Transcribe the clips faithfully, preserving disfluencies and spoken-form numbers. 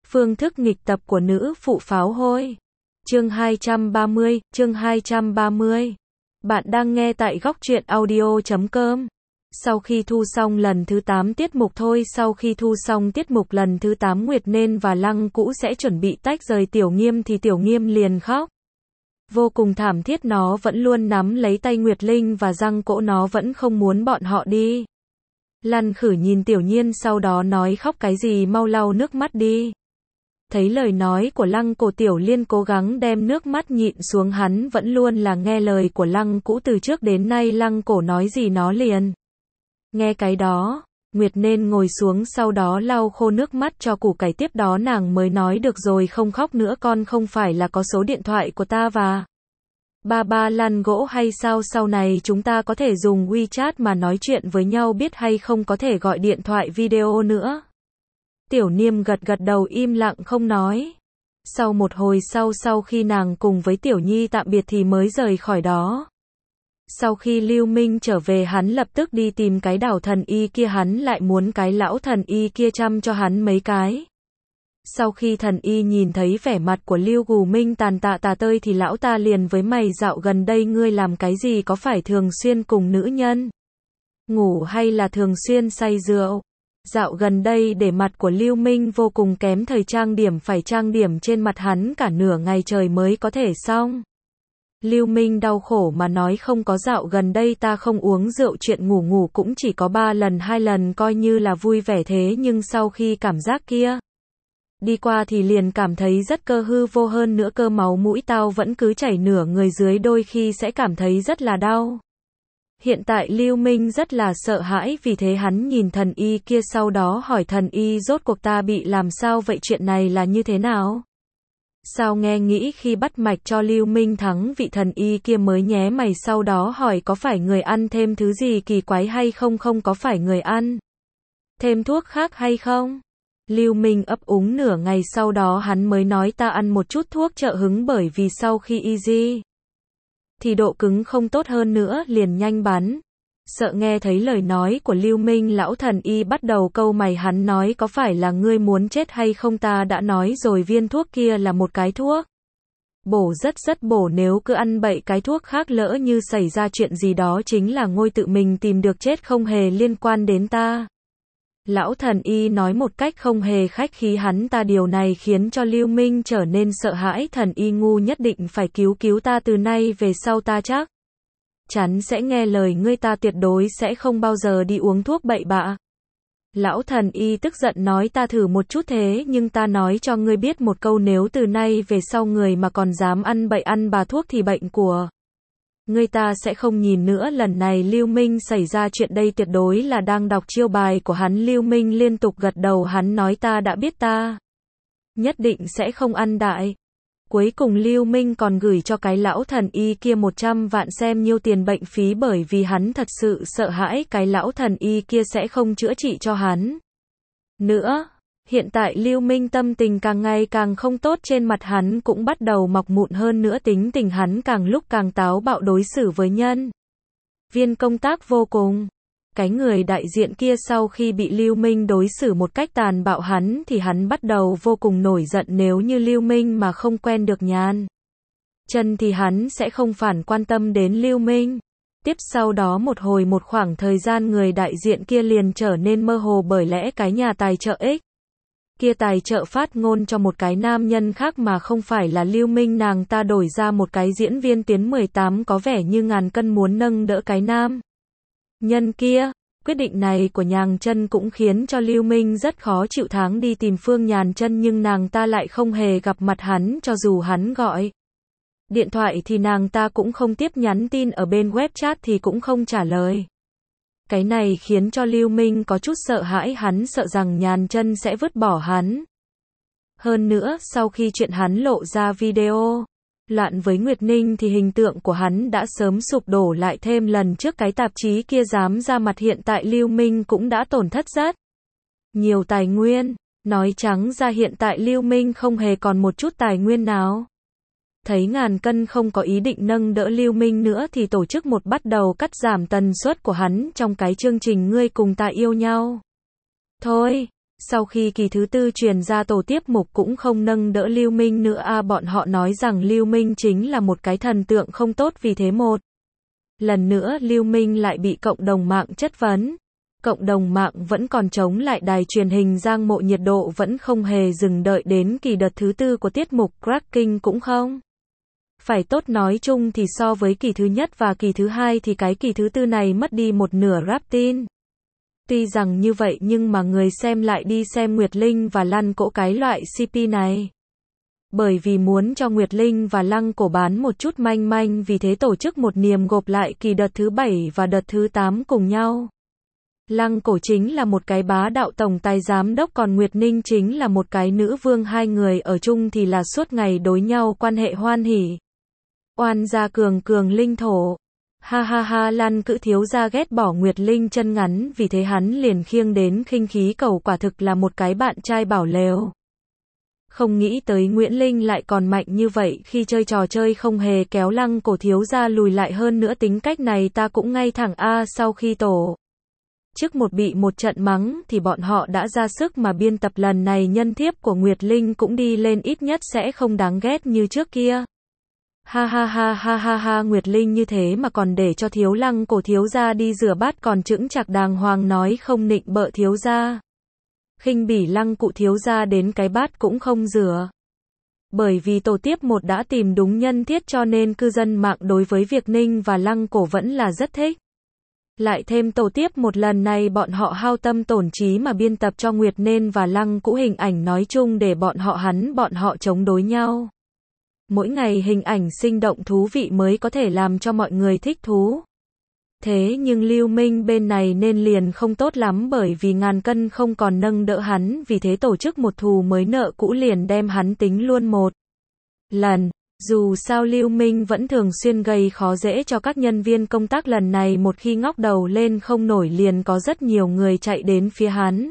Phương thức nghịch tập của nữ phụ pháo hôi. Chương hai trăm ba mươi, chương hai trăm ba mươi. Bạn đang nghe tại góc truyện audio chấm com. Sau khi thu xong lần thứ tám tiết mục thôi, sau khi thu xong tiết mục lần thứ tám Nguyệt Nên và Lăng Cũ sẽ chuẩn bị tách rời Tiểu Nghiêm thì Tiểu Nghiêm liền khóc. Vô cùng thảm thiết, nó vẫn luôn nắm lấy tay Nguyệt Linh và răng cỗ, nó vẫn không muốn bọn họ đi. Lăn Khử nhìn Tiểu Nhiên sau đó nói khóc cái gì, mau lau nước mắt đi. Thấy lời nói của Lăng Cổ, Tiểu Liên cố gắng đem nước mắt nhịn xuống, hắn vẫn luôn là nghe lời của Lăng Cũ từ trước đến nay, Lăng Cổ nói gì nó liền nghe cái đó. Nguyệt Nên ngồi xuống sau đó lau khô nước mắt cho củ cải, tiếp đó nàng mới nói được rồi, không khóc nữa, con không phải là có số điện thoại của ta và ba ba lăn gỗ hay sao, sau này chúng ta có thể dùng WeChat mà nói chuyện với nhau, biết hay không, có thể gọi điện thoại video nữa. Tiểu Niêm gật gật đầu im lặng không nói. Sau một hồi sau sau khi nàng cùng với Tiểu Nhi tạm biệt thì mới rời khỏi đó. Sau khi Lưu Minh trở về, hắn lập tức đi tìm cái đảo thần y kia, hắn lại muốn cái lão thần y kia chăm cho hắn mấy cái. Sau khi thần y nhìn thấy vẻ mặt của Lưu Gù Minh tàn tạ tà tơi thì lão ta liền với mày, dạo gần đây ngươi làm cái gì, có phải thường xuyên cùng nữ nhân ngủ hay là thường xuyên say rượu? Dạo gần đây để mặt của Lưu Minh vô cùng kém, thời trang điểm phải trang điểm trên mặt hắn cả nửa ngày trời mới có thể xong. Lưu Minh đau khổ mà nói, không có, dạo gần đây ta không uống rượu, chuyện ngủ ngủ cũng chỉ có ba lần hai lần, coi như là vui vẻ, thế nhưng sau khi cảm giác kia đi qua thì liền cảm thấy rất cơ hư vô, hơn nữa cơ máu mũi tao vẫn cứ chảy nửa người dưới, đôi khi sẽ cảm thấy rất là đau. Hiện tại Lưu Minh rất là sợ hãi, vì thế hắn nhìn thần y kia sau đó hỏi thần y, rốt cuộc ta bị làm sao vậy, chuyện này là như thế nào? Sao nghe nghĩ khi bắt mạch cho Lưu Minh thắng, vị thần y kia mới nhé mày sau đó hỏi có phải người ăn thêm thứ gì kỳ quái hay không, không có phải người ăn thêm thuốc khác hay không? Lưu Minh ấp úng nửa ngày sau đó hắn mới nói ta ăn một chút thuốc trợ hứng, bởi vì sau khi easy thì độ cứng không tốt, hơn nữa liền nhanh bắn. Sợ nghe thấy lời nói của Lưu Minh, lão thần y bắt đầu câu mày, hắn nói có phải là ngươi muốn chết hay không, ta đã nói rồi viên thuốc kia là một cái thuốc bổ rất rất bổ, nếu cứ ăn bậy cái thuốc khác lỡ như xảy ra chuyện gì đó chính là ngôi tự mình tìm được chết, không hề liên quan đến ta. Lão thần y nói một cách không hề khách khí hắn ta, điều này khiến cho Lưu Minh trở nên sợ hãi, thần y ngu, nhất định phải cứu cứu ta, từ nay về sau ta chắc chắn sẽ nghe lời ngươi, ta tuyệt đối sẽ không bao giờ đi uống thuốc bậy bạ. Lão thần y tức giận nói ta thử một chút, thế nhưng ta nói cho ngươi biết một câu, nếu từ nay về sau người mà còn dám ăn bậy ăn bà thuốc thì bệnh của ngươi ta sẽ không nhìn nữa. Lần này Lưu Minh xảy ra chuyện đây tuyệt đối là đang đọc chiêu bài của hắn. Lưu Minh liên tục gật đầu, hắn nói ta đã biết, ta nhất định sẽ không ăn đại. Cuối cùng Lưu Minh còn gửi cho cái lão thần y kia một trăm vạn xem nhiêu tiền bệnh phí, bởi vì hắn thật sự sợ hãi cái lão thần y kia sẽ không chữa trị cho hắn nữa. Hiện tại Lưu Minh tâm tình càng ngày càng không tốt, trên mặt hắn cũng bắt đầu mọc mụn, hơn nữa tính tình hắn càng lúc càng táo bạo, đối xử với nhân viên công tác vô cùng. Cái người đại diện kia sau khi bị Lưu Minh đối xử một cách tàn bạo hắn thì hắn bắt đầu vô cùng nổi giận, nếu như Lưu Minh mà không quen được nhàn chân thì hắn sẽ không phản quan tâm đến Lưu Minh. Tiếp sau đó một hồi một khoảng thời gian người đại diện kia liền trở nên mơ hồ, bởi lẽ cái nhà tài trợ X kia tài trợ phát ngôn cho một cái nam nhân khác mà không phải là Lưu Minh, nàng ta đổi ra một cái diễn viên tuyến mười tám có vẻ như ngàn cân muốn nâng đỡ cái nam nhân kia. Quyết định này của Nhàn Chân cũng khiến cho Lưu Minh rất khó chịu, tháng đi tìm Phương Nhàn Chân nhưng nàng ta lại không hề gặp mặt hắn, cho dù hắn gọi điện thoại thì nàng ta cũng không tiếp, nhắn tin ở bên web chat thì cũng không trả lời. Cái này khiến cho Lưu Minh có chút sợ hãi, hắn sợ rằng Nhàn Chân sẽ vứt bỏ hắn. Hơn nữa sau khi chuyện hắn lộ ra video loạn với Nguyệt Ninh thì hình tượng của hắn đã sớm sụp đổ, lại thêm lần trước cái tạp chí kia dám ra mặt, hiện tại Lưu Minh cũng đã tổn thất rất nhiều tài nguyên. Nói trắng ra hiện tại Lưu Minh không hề còn một chút tài nguyên nào. Thấy ngàn cân không có ý định nâng đỡ Lưu Minh nữa thì tổ chức một bắt đầu cắt giảm tần suất của hắn trong cái chương trình Ngươi cùng ta yêu nhau. Thôi, Sau khi kỳ thứ tư truyền ra tổ tiếp mục cũng không nâng đỡ Lưu Minh nữa a à, bọn họ nói rằng Lưu Minh chính là một cái thần tượng không tốt vì thế một lần nữa Lưu Minh lại bị cộng đồng mạng chất vấn. Cộng đồng mạng vẫn còn chống lại đài truyền hình Giang Mộ nhiệt độ vẫn không hề dừng đợi đến kỳ đợt thứ tư của tiết mục Cracking cũng không. Phải tốt nói chung thì so với kỳ thứ nhất và kỳ thứ hai thì cái kỳ thứ tư này mất đi một nửa rap tin. Tuy rằng như vậy nhưng mà người xem lại đi xem Nguyệt Linh và Lăng Cổ cái loại xê pê này. Bởi vì muốn cho Nguyệt Linh và Lăng Cổ bán một chút manh manh vì thế tổ chức một niềm gộp lại kỳ đợt thứ bảy và đợt thứ tám cùng nhau. Lăng Cổ chính là một cái bá đạo tổng tài giám đốc còn Nguyệt Ninh chính là một cái nữ vương hai người ở chung thì là suốt ngày đối nhau quan hệ hoan hỉ. Oan gia cường cường linh thổ. Ha ha ha Lăng Cữ thiếu gia ghét bỏ Nguyệt Linh chân ngắn vì thế hắn liền khiêng đến khinh khí cầu quả thực là một cái bạn trai bảo lều. Không nghĩ tới Nguyễn Linh lại còn mạnh như vậy khi chơi trò chơi không hề kéo Lăng Cổ thiếu gia lùi lại hơn nữa tính cách này ta cũng ngay thẳng a sau khi tổ. Trước một bị một trận mắng thì bọn họ đã ra sức mà biên tập lần này nhân thiếp của Nguyệt Linh cũng đi lên ít nhất sẽ không đáng ghét như trước kia. Ha ha ha ha ha ha Nguyệt Linh như thế mà còn để cho thiếu Lăng Cổ thiếu gia đi rửa bát còn chững chạc đàng hoàng nói không nịnh bợ thiếu gia. Khinh bỉ Lăng cụ thiếu gia đến cái bát cũng không rửa. Bởi vì tổ tiếp một đã tìm đúng nhân thiết cho nên cư dân mạng đối với việc Ninh và Lăng Cổ vẫn là rất thích. Lại thêm tổ tiếp một lần này bọn họ hao tâm tổn trí mà biên tập cho Nguyệt Nên và Lăng Cũ hình ảnh nói chung để bọn họ hắn bọn họ chống đối nhau. Mỗi ngày hình ảnh sinh động thú vị mới có thể làm cho mọi người thích thú. Thế nhưng Lưu Minh bên này nên liền không tốt lắm bởi vì ngàn cân không còn nâng đỡ hắn vì thế tổ chức một thù mới nợ cũ liền đem hắn tính luôn một lần. Dù sao Lưu Minh vẫn thường xuyên gây khó dễ cho các nhân viên công tác lần này một khi ngóc đầu lên không nổi liền có rất nhiều người chạy đến phía hắn.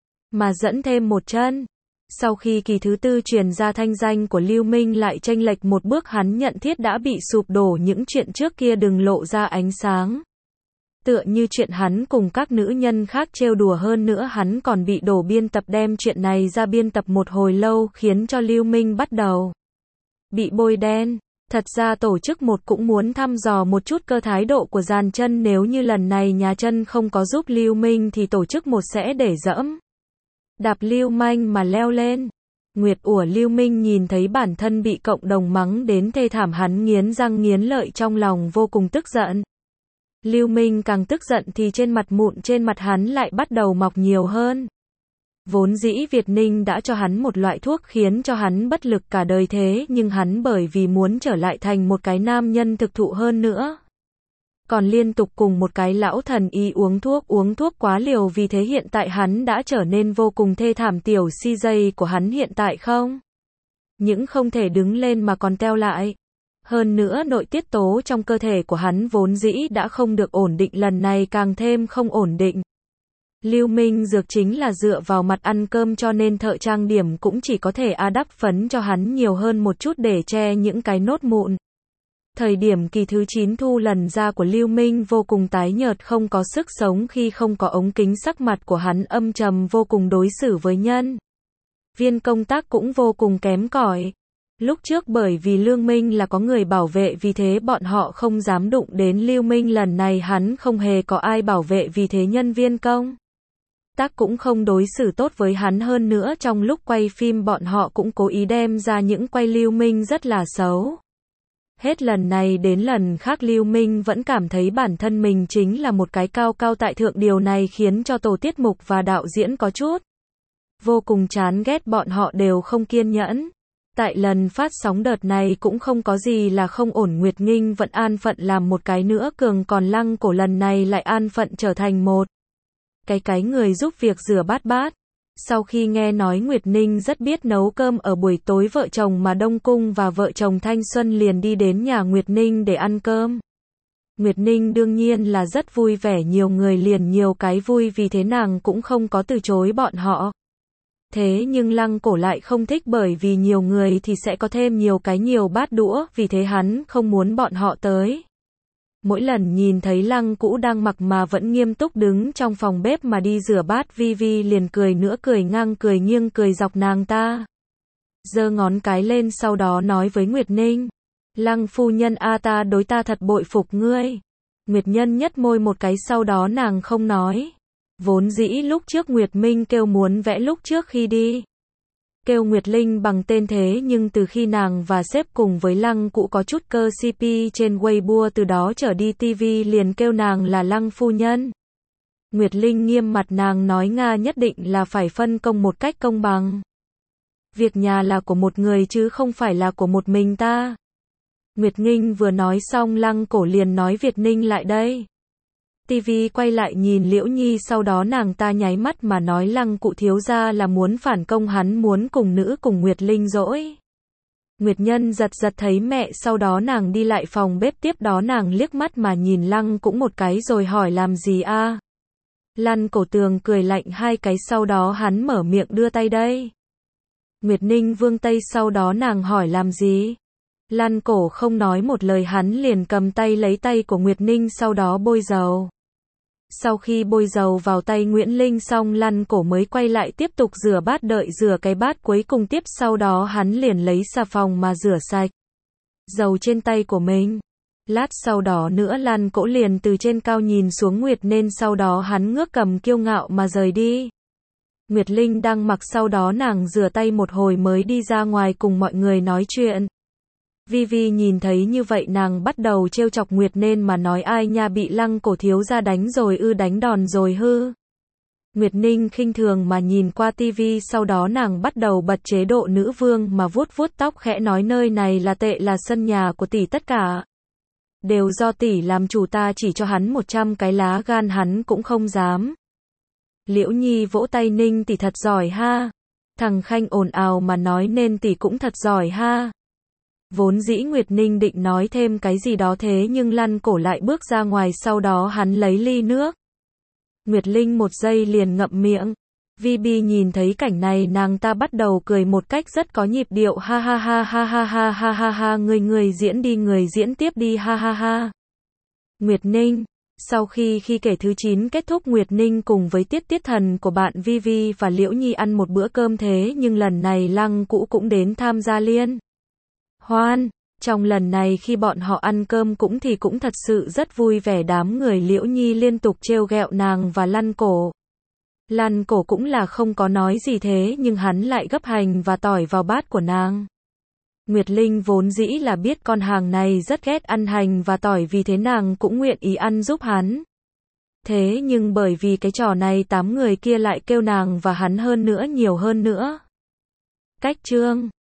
Mà dẫn thêm một chân. Sau khi kỳ thứ tư truyền ra thanh danh của Lưu Minh lại chênh lệch một bước hắn nhận thiết đã bị sụp đổ những chuyện trước kia đừng lộ ra ánh sáng. Tựa như chuyện hắn cùng các nữ nhân khác trêu đùa hơn nữa hắn còn bị đổ biên tập đem chuyện này ra biên tập một hồi lâu khiến cho Lưu Minh bắt đầu bị bôi đen. Thật ra tổ chức một cũng muốn thăm dò một chút cơ thái độ của dàn chân nếu như lần này nhà chân không có giúp Lưu Minh thì tổ chức một sẽ để dẫm. Đạp Lưu Manh mà leo lên. Nguyệt ủa Lưu Minh nhìn thấy bản thân bị cộng đồng mắng đến thê thảm hắn nghiến răng nghiến lợi trong lòng vô cùng tức giận. Lưu Minh càng tức giận thì trên mặt mụn trên mặt hắn lại bắt đầu mọc nhiều hơn. Vốn dĩ Việt Ninh đã cho hắn một loại thuốc khiến cho hắn bất lực cả đời thế nhưng hắn bởi vì muốn trở lại thành một cái nam nhân thực thụ hơn nữa. Còn liên tục cùng một cái lão thần y uống thuốc uống thuốc quá liều vì thế hiện tại hắn đã trở nên vô cùng thê thảm tiểu xê gi của hắn hiện tại không. Những không thể đứng lên mà còn teo lại. Hơn nữa nội tiết tố trong cơ thể của hắn vốn dĩ đã không được ổn định lần này càng thêm không ổn định. Lưu Minh dược chính là dựa vào mặt ăn cơm cho nên thợ trang điểm cũng chỉ có thể a đắp phấn cho hắn nhiều hơn một chút để che những cái nốt mụn. Thời điểm kỳ thứ chín thu lần ra của Lưu Minh vô cùng tái nhợt không có sức sống khi không có ống kính sắc mặt của hắn âm trầm vô cùng đối xử với nhân viên công tác cũng vô cùng kém cỏi. Lúc trước bởi vì Lưu Minh là có người bảo vệ vì thế bọn họ không dám đụng đến Lưu Minh lần này hắn không hề có ai bảo vệ vì thế nhân viên công tác cũng không đối xử tốt với hắn hơn nữa trong lúc quay phim bọn họ cũng cố ý đem ra những quay Lưu Minh rất là xấu. Hết lần này đến lần khác Lưu Minh vẫn cảm thấy bản thân mình chính là một cái cao cao tại thượng điều này khiến cho tổ tiết mục và đạo diễn có chút vô cùng chán ghét bọn họ đều không kiên nhẫn. Tại lần phát sóng đợt này cũng không có gì là không ổn Nguyệt Nghinh vẫn an phận làm một cái nữa cường còn Lăng Cổ lần này lại an phận trở thành một cái cái người giúp việc rửa bát bát. Sau khi nghe nói Nguyệt Ninh rất biết nấu cơm ở buổi tối vợ chồng mà Đông Cung và vợ chồng Thanh Xuân liền đi đến nhà Nguyệt Ninh để ăn cơm. Nguyệt Ninh đương nhiên là rất vui vẻ nhiều người liền nhiều cái vui vì thế nàng cũng không có từ chối bọn họ. Thế nhưng Lăng Cổ lại không thích bởi vì nhiều người thì sẽ có thêm nhiều cái nhiều bát đũa vì thế hắn không muốn bọn họ tới. Mỗi lần nhìn thấy Lăng Cũ đang mặc mà vẫn nghiêm túc đứng trong phòng bếp mà đi rửa bát, Vi Vi liền cười nữa cười ngang cười nghiêng cười dọc nàng ta. Giơ ngón cái lên sau đó nói với Nguyệt Ninh. Lăng phu nhân a ta đối ta thật bội phục ngươi. Nguyệt Nhân nhếch môi một cái sau đó nàng không nói. Vốn dĩ lúc trước Nguyệt Minh kêu muốn vẽ lúc trước khi đi. Kêu Nguyệt Linh bằng tên thế nhưng từ khi nàng và sếp cùng với Lăng Cũ có chút cơ xê pê trên Weibo từ đó trở đi ti vi liền kêu nàng là Lăng phu nhân. Nguyệt Linh nghiêm mặt nàng nói Nga nhất định là phải phân công một cách công bằng. Việc nhà là của một người chứ không phải là của một mình ta. Nguyệt Nghinh vừa nói xong Lăng Cổ liền nói Việt Ninh lại đây. ti vi quay lại nhìn Liễu Nhi sau đó nàng ta nháy mắt mà nói Lăng Cụ thiếu gia là muốn phản công hắn muốn cùng nữ cùng Nguyệt Linh dỗi. Nguyệt Nhân giật giật thấy mẹ sau đó nàng đi lại phòng bếp tiếp đó nàng liếc mắt mà nhìn Lăng cũng một cái rồi hỏi làm gì a? Lăng Cổ tường cười lạnh hai cái sau đó hắn mở miệng đưa tay đây. Nguyệt Ninh vươn tay sau đó nàng hỏi làm gì? Lăng Cổ không nói một lời hắn liền cầm tay lấy tay của Nguyệt Ninh sau đó bôi dầu. Sau khi bôi dầu vào tay Nguyễn Linh xong Lăng Cổ mới quay lại tiếp tục rửa bát đợi rửa cái bát cuối cùng tiếp sau đó hắn liền lấy xà phòng mà rửa sạch dầu trên tay của mình. Lát sau đó nữa Lăng Cổ liền từ trên cao nhìn xuống Nguyệt nên sau đó hắn ngước cầm kiêu ngạo mà rời đi. Nguyệt Linh đang mặc sau đó nàng rửa tay một hồi mới đi ra ngoài cùng mọi người nói chuyện. Vi Vi nhìn thấy như vậy nàng bắt đầu trêu chọc Nguyệt nên mà nói ai nha bị Lăng Cổ thiếu gia đánh rồi ư đánh đòn rồi hư. Nguyệt Ninh khinh thường mà nhìn qua tivi sau đó nàng bắt đầu bật chế độ nữ vương mà vuốt vuốt tóc khẽ nói nơi này là tệ là sân nhà của tỷ tất cả. Đều do tỷ làm chủ ta chỉ cho hắn một trăm cái lá gan hắn cũng không dám. Liễu Nhi vỗ tay Ninh tỷ thật giỏi ha. Thằng Khanh ồn ào mà nói nên tỷ cũng thật giỏi ha. Vốn dĩ Nguyệt Ninh định nói thêm cái gì đó thế nhưng Lăng Cổ lại bước ra ngoài sau đó hắn lấy ly nước. Nguyệt Linh một giây liền ngậm miệng. Vi Bi nhìn thấy cảnh này nàng ta bắt đầu cười một cách rất có nhịp điệu ha ha ha ha ha ha ha ha ha người người diễn đi người diễn tiếp đi ha ha ha. Nguyệt Ninh. Sau khi khi kể thứ chín kết thúc Nguyệt Ninh cùng với Tiết Tiết Thần của bạn Vi Vi và Liễu Nhi ăn một bữa cơm thế nhưng lần này Lăng Cũ cũng đến tham gia liên hoan. Trong lần này khi bọn họ ăn cơm cũng thì cũng thật sự rất vui vẻ đám người Liễu Nhi liên tục trêu ghẹo nàng và Lăng Cổ. Lăng Cổ cũng là không có nói gì thế nhưng hắn lại gấp hành và tỏi vào bát của nàng. Nguyệt Linh vốn dĩ là biết con hàng này rất ghét ăn hành và tỏi vì thế nàng cũng nguyện ý ăn giúp hắn. Thế nhưng bởi vì cái trò này tám người kia lại kêu nàng và hắn hơn nữa nhiều hơn nữa. Cách chương